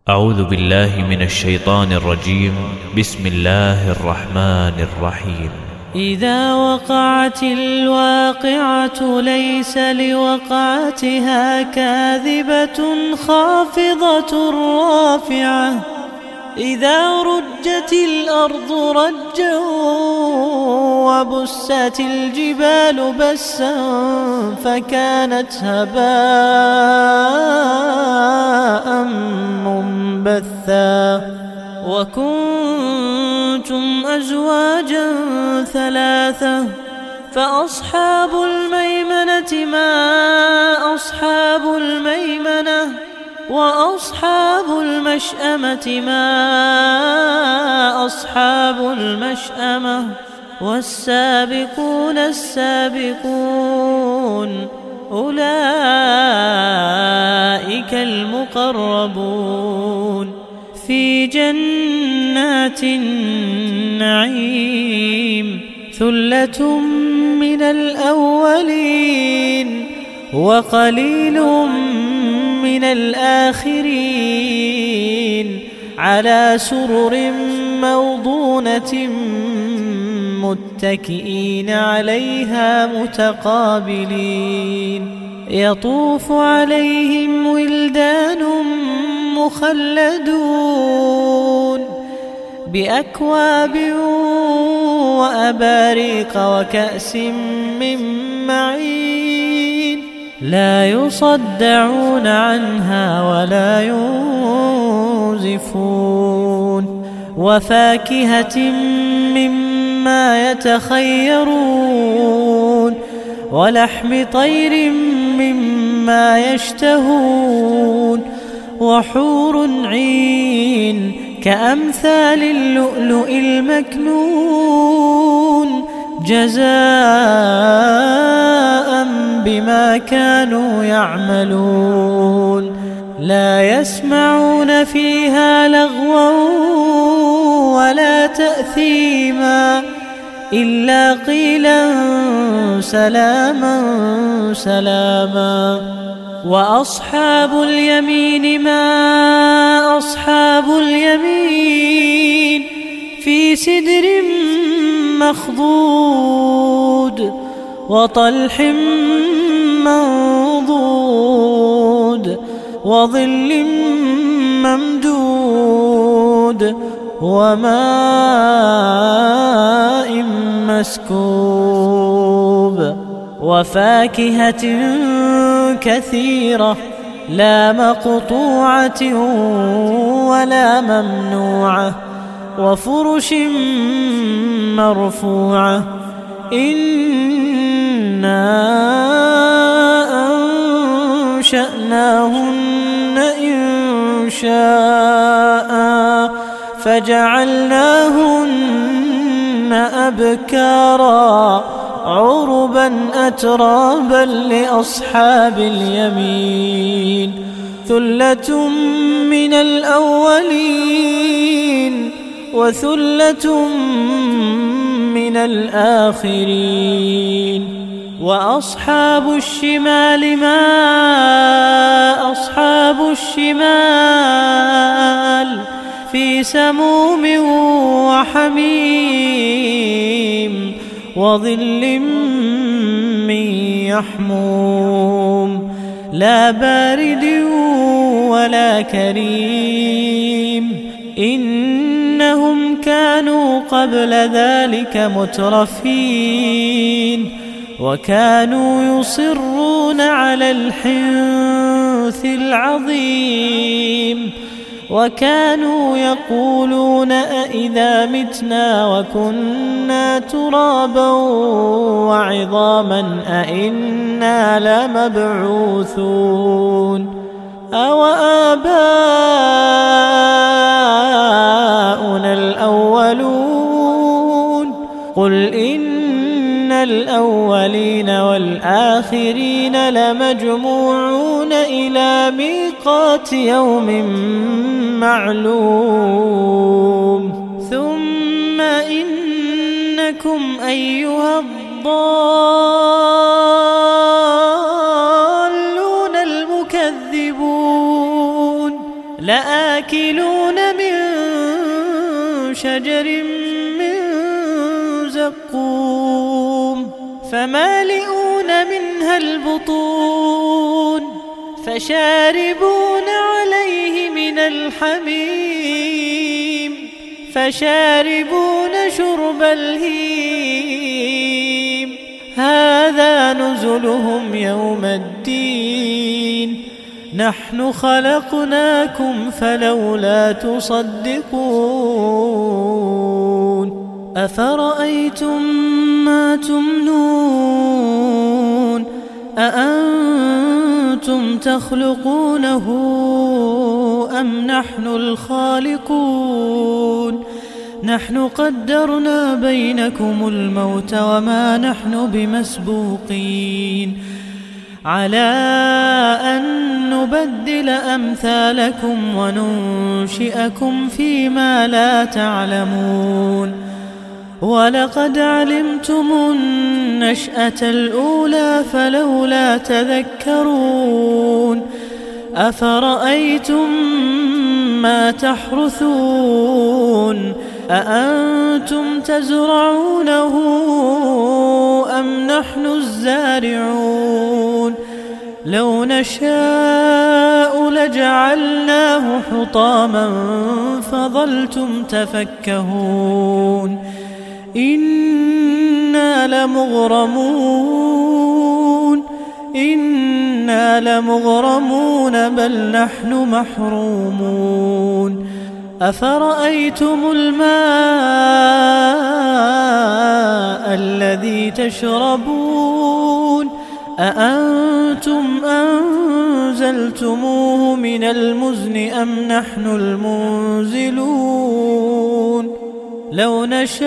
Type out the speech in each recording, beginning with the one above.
أعوذ بالله من الشيطان الرجيم. بسم الله الرحمن الرحيم. إذا وقعت الواقعة ليس لوقعتها كاذبة خافضة رافعة. إذا رجت الأرض رجا وبست الجبال بسا فكانت هباء منبثا وكنتم أزواجا ثلاثة فأصحاب الميمنة ما أصحاب الميمنة وأصحاب المشأمة ما أصحاب المشأمة والسابقون السابقون أولئك المقربون في جنات النعيم ثلة من الأولين وقليل من الآخرين على سرر موضونة متكئين عليها متقابلين يطوف عليهم ولدان مخلدون بأكواب وأباريق وكأس من معين لا يصدعون عنها ولا ينزفون وفاكهة مما يتخيرون ولحم طير مما يشتهون وحور عين كأمثال اللؤلؤ المكنون جزاء بما كانوا يعملون لا يسمعون فيها لغوا ولا تأثيما إلا قيلا سلاما سلاما وأصحاب اليمين ما أصحاب اليمين في سدر مخضود وطلح منضود وظل ممدود وماء مسكوب وفاكهة كثيرة لا مقطوعة ولا ممنوعة وفرش مرفوعة إنا أنشأناهن إنشاء فجعلناهن أبكارا عربا أترابا لأصحاب اليمين ثلة من الأولين وثلة من الآخرين وأصحاب الشمال ما أصحاب الشمال في سموم وحميم وظل من يحموم لا بارد ولا كريم إنهم كانوا قبل ذلك مترفين وكانوا يصرون على الحنث العظيم وكانوا يقولون أئذا متنا وكنا ترابا وعظاما أئنا لمبعوثون أو آباؤنا الأولون قل إن الأولين والآخرين لمجموعون إلى ميقات يوم معلوم ثم إنكم أيها الضالون المكذبون لآكلون لآكلون من شجر من زقوم فمالئون منها البطون فشاربون عليه من الحميم فشاربون شرب الهيم هذا نزلهم يوم الدين نحن خلقناكم فلولا تصدقون أفرأيتم ما تمنون أأنتم تخلقونه أم نحن الخالقون نحن قدرنا بينكم الموت وما نحن بمسبوقين على أن نبدل أمثالكم وننشئكم فيما لا تعلمون ولقد علمتم النشأة الأولى فلولا تذكرون أفرأيتم ما تحرثون أأنتم تزرعونه أم نحن الزارعون لو نشاء لجعلناه حطاما فظلتم تفكهون إنا لمغرمون بل نحن محرومون أفرأيتم الماء الذي تشربون أأنتم أنزلتموه من المزن أم نحن المنزلون لو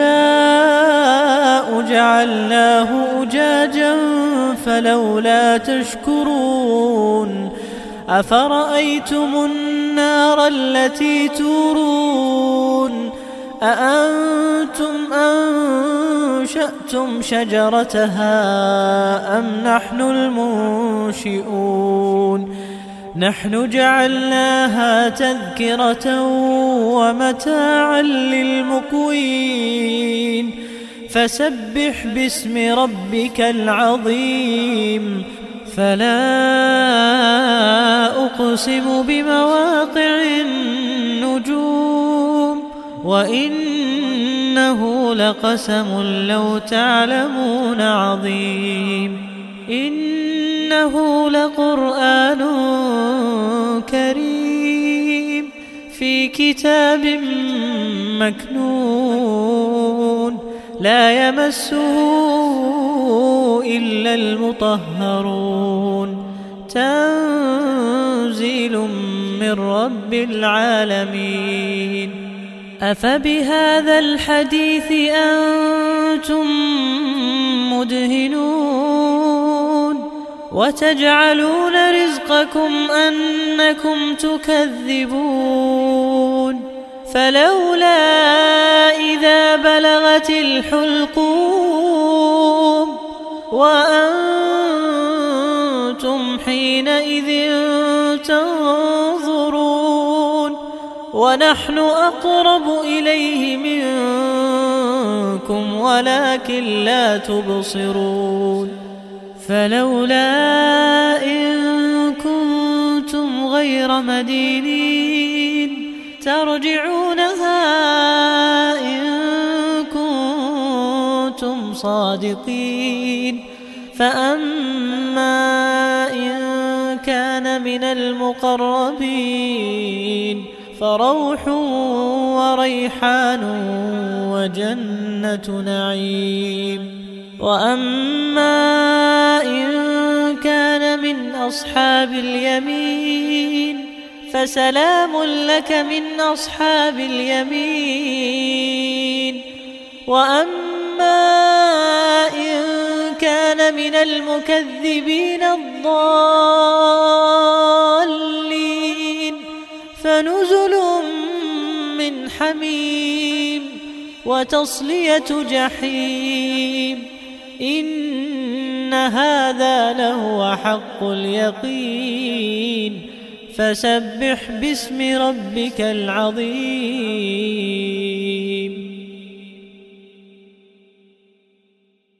نشاء جعلناه أجاجا فلولا تشكرون أفرأيتم النار التي تورون أأنتم أنشأتم شجرتها أم نحن المنشئون نحن جعلناها تذكرة ومتاعا للمقوين فسبح باسم ربك العظيم فلا أقسم بمواقع النجوم وإنه لقسم لو تعلمون عظيم إنه لقرآن كريم في كتاب مكنون لا يمسه إلا المطهرون تنزيل من رب العالمين أفبهذا الحديث أنتم مدهنون وتجعلون رزقكم أنكم تكذبون فلولا إذا بلغت الحلقوم وأنتم حينئذ تنظرون ونحن أقرب إليه منكم ولكن لا تبصرون فلولا إن كنتم غير مدينين ترجعونها إن كنتم صادقين فأما إن كان من المقربين فروح وريحان وجنة نعيم وأما إن كان من أصحاب اليمين فسلام لك من أصحاب اليمين وأما إن كان من المكذبين الضالين فنزل من حميم وتصلية جحيم إن هذا لهو حق اليقين فسبح باسم ربك العظيم.